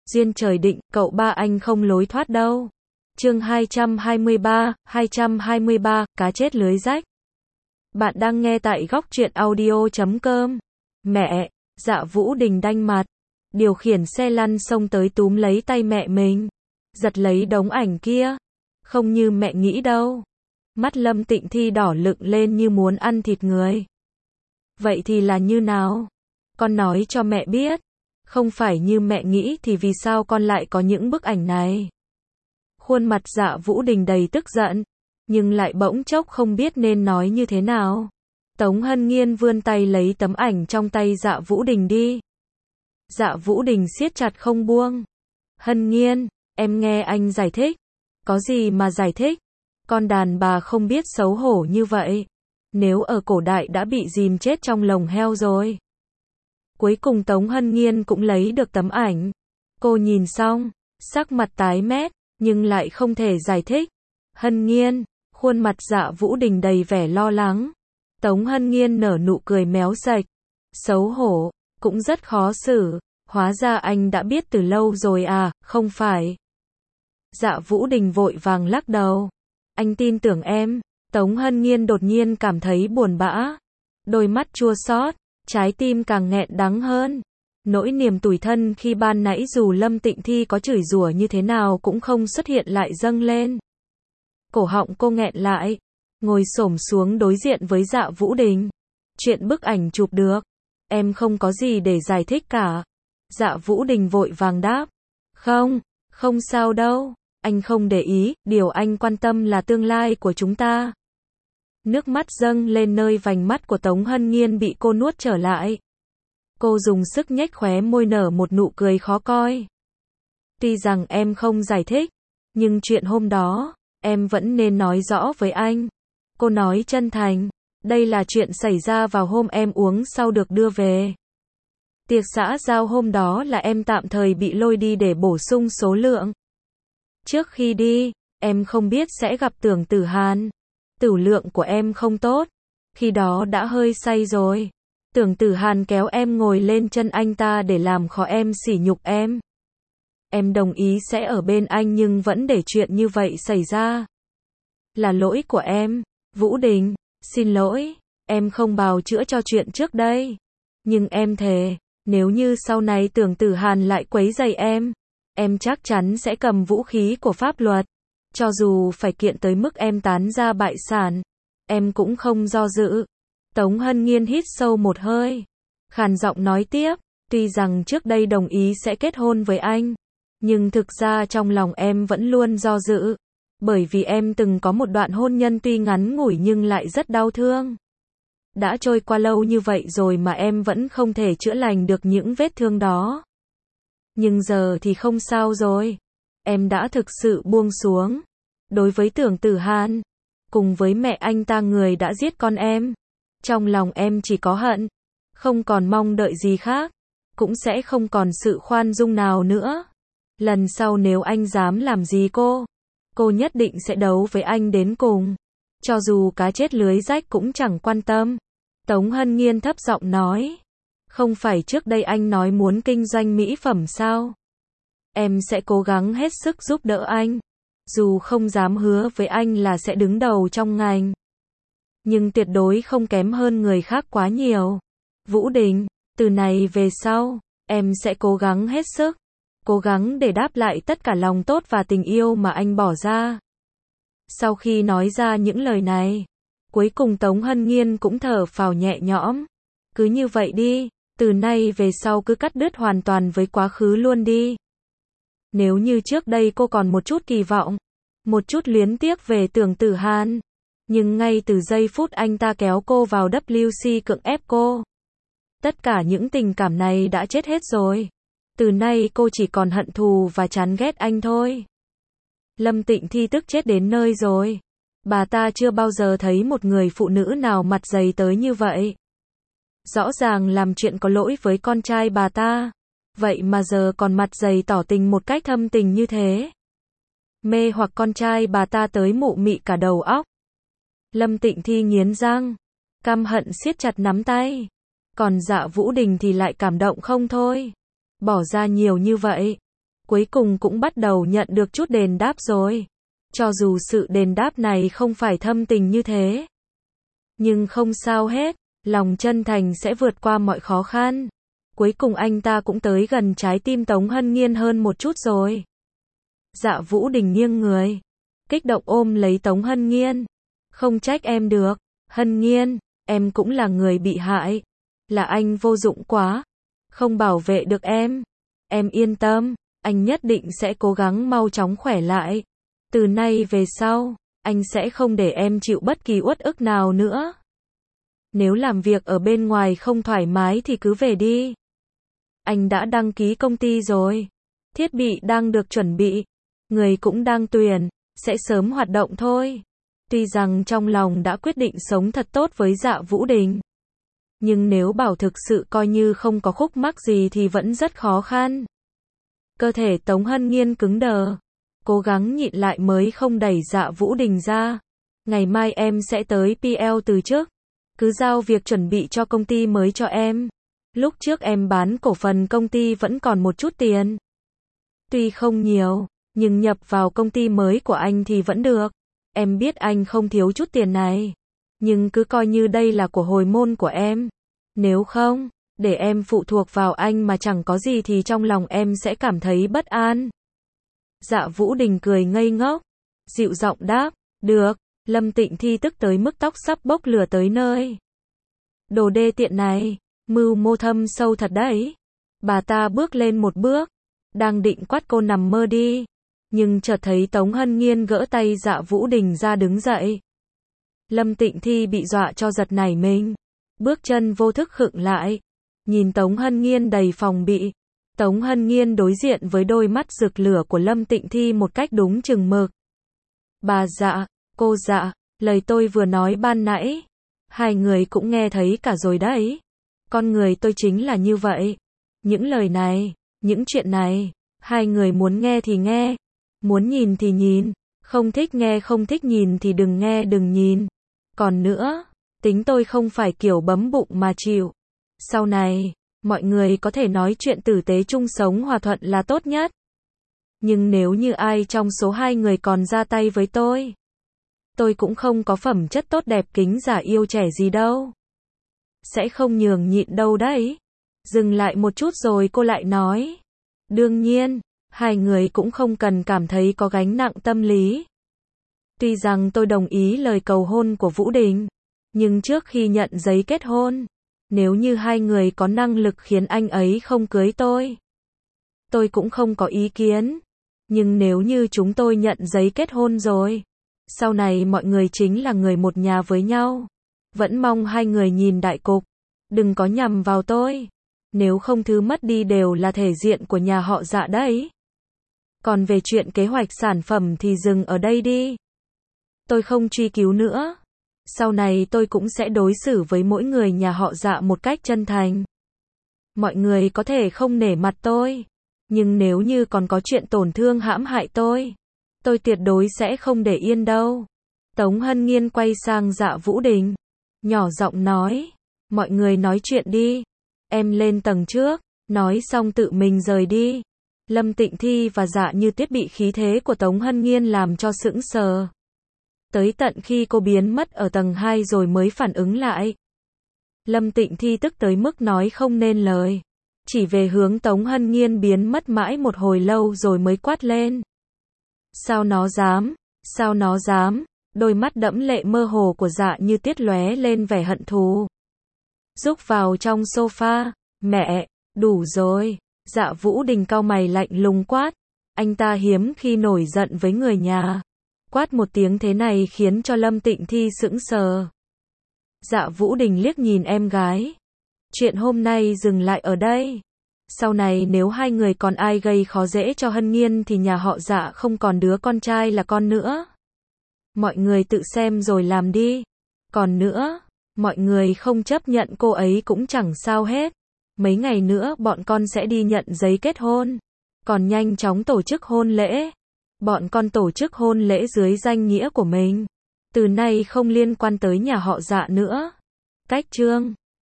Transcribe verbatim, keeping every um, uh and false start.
Duyên trời định, cậu ba anh không lối thoát đâu. Chương hai trăm hai mươi ba, hai trăm hai mươi ba, cá chết lưới rách. Bạn đang nghe tại góc truyện audio chấm com. Mẹ, Dạ Vũ Đình đanh mặt, điều khiển xe lăn xông tới túm lấy tay mẹ mình, giật lấy đống ảnh kia. Không như mẹ nghĩ đâu. Mắt Lâm Tịnh Thi đỏ lựng lên như muốn ăn thịt người. Vậy thì là như nào? Con nói cho mẹ biết. Không phải như mẹ nghĩ thì vì sao con lại có những bức ảnh này? Khuôn mặt Dạ Vũ Đình đầy tức giận, nhưng lại bỗng chốc không biết nên nói như thế nào. Tống Hân Nghiên vươn tay lấy tấm ảnh trong tay Dạ Vũ Đình đi. Dạ Vũ Đình siết chặt không buông. Hân Nghiên, em nghe anh giải thích. Có gì mà giải thích? Con đàn bà không biết xấu hổ như vậy. Nếu ở cổ đại đã bị dìm chết trong lồng heo rồi. Cuối cùng Tống Hân Nghiên cũng lấy được tấm ảnh. Cô nhìn xong, sắc mặt tái mét, nhưng lại không thể giải thích. Hân Nghiên, khuôn mặt Dạ Vũ Đình đầy vẻ lo lắng. Tống Hân Nghiên nở nụ cười méo sạch. Xấu hổ, cũng rất khó xử. Hóa ra anh đã biết từ lâu rồi à, không phải? Dạ Vũ Đình vội vàng lắc đầu. Anh tin tưởng em. Tống Hân Nghiên đột nhiên cảm thấy buồn bã. Đôi mắt chua xót, trái tim càng nghẹn đắng hơn. Nỗi niềm tủi thân khi ban nãy dù Lâm Tịnh Thi có chửi rủa như thế nào cũng không xuất hiện lại dâng lên. Cổ họng cô nghẹn lại, ngồi xổm xuống đối diện với Dạ Vũ Đình. Chuyện bức ảnh chụp được, em không có gì để giải thích cả. Dạ Vũ Đình vội vàng đáp. Không, không sao đâu, anh không để ý, điều anh quan tâm là tương lai của chúng ta. Nước mắt dâng lên nơi vành mắt của Tống Hân Nghiên bị cô nuốt trở lại. Cô dùng sức nhếch khóe môi nở một nụ cười khó coi. Tuy rằng em không giải thích, nhưng chuyện hôm đó, em vẫn nên nói rõ với anh. Cô nói chân thành, đây là chuyện xảy ra vào hôm em uống sau được đưa về. Tiệc xã giao hôm đó là em tạm thời bị lôi đi để bổ sung số lượng. Trước khi đi, em không biết sẽ gặp Tưởng Tử Hàn. Tửu lượng của em không tốt, khi đó đã hơi say rồi. Tưởng Tử Hàn kéo em ngồi lên chân anh ta để làm khó em, sỉ nhục em. Em đồng ý sẽ ở bên anh nhưng vẫn để chuyện như vậy xảy ra. Là lỗi của em, Vũ Đình, xin lỗi, em không bào chữa cho chuyện trước đây. Nhưng em thề, nếu như sau này Tưởng Tử Hàn lại quấy rầy em, em chắc chắn sẽ cầm vũ khí của pháp luật. Cho dù phải kiện tới mức em tán gia bại sản, em cũng không do dự. Tống Hân Nghiên hít sâu một hơi, khàn giọng nói tiếp, tuy rằng trước đây đồng ý sẽ kết hôn với anh, nhưng thực ra trong lòng em vẫn luôn do dự, bởi vì em từng có một đoạn hôn nhân tuy ngắn ngủi nhưng lại rất đau thương. Đã trôi qua lâu như vậy rồi mà em vẫn không thể chữa lành được những vết thương đó. Nhưng giờ thì không sao rồi. Em đã thực sự buông xuống. Đối với Tưởng Tử Hàn, cùng với mẹ anh ta người đã giết con em, trong lòng em chỉ có hận, không còn mong đợi gì khác, cũng sẽ không còn sự khoan dung nào nữa. Lần sau nếu anh dám làm gì cô, cô nhất định sẽ đấu với anh đến cùng. Cho dù cá chết lưới rách cũng chẳng quan tâm. Tống Hân Nghiên thấp giọng nói. Không phải trước đây anh nói muốn kinh doanh mỹ phẩm sao? Em sẽ cố gắng hết sức giúp đỡ anh. Dù không dám hứa với anh là sẽ đứng đầu trong ngành, nhưng tuyệt đối không kém hơn người khác quá nhiều. Vũ Đình, từ này về sau, em sẽ cố gắng hết sức, cố gắng để đáp lại tất cả lòng tốt và tình yêu mà anh bỏ ra. Sau khi nói ra những lời này, cuối cùng Tống Hân Nghiên cũng thở phào nhẹ nhõm. Cứ như vậy đi, từ nay về sau cứ cắt đứt hoàn toàn với quá khứ luôn đi. Nếu như trước đây cô còn một chút kỳ vọng, một chút luyến tiếc về Tưởng Tử Hàn, nhưng ngay từ giây phút anh ta kéo cô vào W C cưỡng ép cô, tất cả những tình cảm này đã chết hết rồi. Từ nay cô chỉ còn hận thù và chán ghét anh thôi. Lâm Tịnh Thi tức chết đến nơi rồi. Bà ta chưa bao giờ thấy một người phụ nữ nào mặt dày tới như vậy. Rõ ràng làm chuyện có lỗi với con trai bà ta, vậy mà giờ còn mặt dày tỏ tình một cách thâm tình như thế. Mê hoặc con trai bà ta tới mụ mị cả đầu óc. Lâm Tịnh Thi nghiến răng, căm hận siết chặt nắm tay. Còn Dạ Vũ Đình thì lại cảm động không thôi. Bỏ ra nhiều như vậy, cuối cùng cũng bắt đầu nhận được chút đền đáp rồi. Cho dù sự đền đáp này không phải thâm tình như thế. Nhưng không sao hết, lòng chân thành sẽ vượt qua mọi khó khăn. Cuối cùng anh ta cũng tới gần trái tim Tống Hân Nghiên hơn một chút rồi. Dạ Vũ Đình nghiêng người, kích động ôm lấy Tống Hân Nghiên. Không trách em được, Hân Nghiên, em cũng là người bị hại. Là anh vô dụng quá, không bảo vệ được em. Em yên tâm, anh nhất định sẽ cố gắng mau chóng khỏe lại. Từ nay về sau, anh sẽ không để em chịu bất kỳ uất ức nào nữa. Nếu làm việc ở bên ngoài không thoải mái thì cứ về đi. Anh đã đăng ký công ty rồi. Thiết bị đang được chuẩn bị. Người cũng đang tuyển, sẽ sớm hoạt động thôi. Tuy rằng trong lòng đã quyết định sống thật tốt với Dạ Vũ Đình. Nhưng nếu bảo thực sự coi như không có khúc mắc gì thì vẫn rất khó khăn. Cơ thể Tống Hân Nghiên cứng đờ. Cố gắng nhịn lại mới không đẩy Dạ Vũ Đình ra. Ngày mai em sẽ tới pê lờ từ chức. Cứ giao việc chuẩn bị cho công ty mới cho em. Lúc trước em bán cổ phần công ty vẫn còn một chút tiền. Tuy không nhiều, nhưng nhập vào công ty mới của anh thì vẫn được. Em biết anh không thiếu chút tiền này. Nhưng cứ coi như đây là của hồi môn của em. Nếu không, để em phụ thuộc vào anh mà chẳng có gì thì trong lòng em sẽ cảm thấy bất an. Dạ Vũ Đình cười ngây ngốc, dịu giọng đáp, được. Lâm Tịnh Thi tức tới mức tóc sắp bốc lửa tới nơi. Đồ đê tiện này, mưu mô thâm sâu thật đấy. Bà ta bước lên một bước, đang định quát cô nằm mơ đi. Nhưng chợt thấy Tống Hân Nghiên gỡ tay Dạ Vũ Đình ra đứng dậy. Lâm Tịnh Thi bị dọa cho giật nảy mình. Bước chân vô thức khựng lại. Nhìn Tống Hân Nghiên đầy phòng bị. Tống Hân Nghiên đối diện với đôi mắt rực lửa của Lâm Tịnh Thi một cách đúng chừng mực. Bà Dạ, cô Dạ, lời tôi vừa nói ban nãy. Hai người cũng nghe thấy cả rồi đấy. Con người tôi chính là như vậy. Những lời này, những chuyện này, hai người muốn nghe thì nghe. Muốn nhìn thì nhìn. Không thích nghe không thích nhìn thì đừng nghe đừng nhìn. Còn nữa, tính tôi không phải kiểu bấm bụng mà chịu. Sau này, mọi người có thể nói chuyện tử tế chung sống hòa thuận là tốt nhất. Nhưng nếu như ai trong số hai người còn ra tay với tôi, tôi cũng không có phẩm chất tốt đẹp kính giả yêu trẻ gì đâu. Sẽ không nhường nhịn đâu đấy. Dừng lại một chút rồi cô lại nói. Đương nhiên, hai người cũng không cần cảm thấy có gánh nặng tâm lý. Tuy rằng tôi đồng ý lời cầu hôn của Vũ Đình, nhưng trước khi nhận giấy kết hôn, nếu như hai người có năng lực khiến anh ấy không cưới tôi, tôi cũng không có ý kiến. Nhưng nếu như chúng tôi nhận giấy kết hôn rồi, sau này mọi người chính là người một nhà với nhau. Vẫn mong hai người nhìn đại cục, đừng có nhầm vào tôi. Nếu không thứ mất đi đều là thể diện của nhà họ Dạ đấy. Còn về chuyện kế hoạch sản phẩm thì dừng ở đây đi. Tôi không truy cứu nữa. Sau này tôi cũng sẽ đối xử với mỗi người nhà họ Dạ một cách chân thành. Mọi người có thể không nể mặt tôi, nhưng nếu như còn có chuyện tổn thương hãm hại tôi, tôi tuyệt đối sẽ không để yên đâu. Tống Hân Nghiên quay sang Dạ Vũ Đình, nhỏ giọng nói, mọi người nói chuyện đi, em lên tầng trước. Nói xong tự mình rời đi. Lâm Tịnh Thi và Dạ Như Tuyết bị khí thế của Tống Hân Nghiên làm cho sững sờ. Tới tận khi cô biến mất ở tầng hai rồi mới phản ứng lại. Lâm Tịnh Thi tức tới mức nói không nên lời. Chỉ về hướng Tống Hân Nghiên biến mất mãi một hồi lâu rồi mới quát lên. Sao nó dám? Sao nó dám? Đôi mắt đẫm lệ mơ hồ của Dạ Như Tuyết lóe lên vẻ hận thù. Rúc vào trong sofa. Mẹ, đủ rồi. Dạ Vũ Đình cau mày lạnh lùng quát. Anh ta hiếm khi nổi giận với người nhà. Quát một tiếng thế này khiến cho Lâm Tịnh Thi sững sờ. Dạ Vũ Đình liếc nhìn em gái. Chuyện hôm nay dừng lại ở đây. Sau này nếu hai người còn ai gây khó dễ cho Hân Nghiên thì nhà họ Dạ không còn đứa con trai là con nữa. Mọi người tự xem rồi làm đi. Còn nữa, mọi người không chấp nhận cô ấy cũng chẳng sao hết. Mấy ngày nữa bọn con sẽ đi nhận giấy kết hôn. Còn nhanh chóng tổ chức hôn lễ. Bọn con tổ chức hôn lễ dưới danh nghĩa của mình. Từ nay không liên quan tới nhà họ Dạ nữa. Cách chương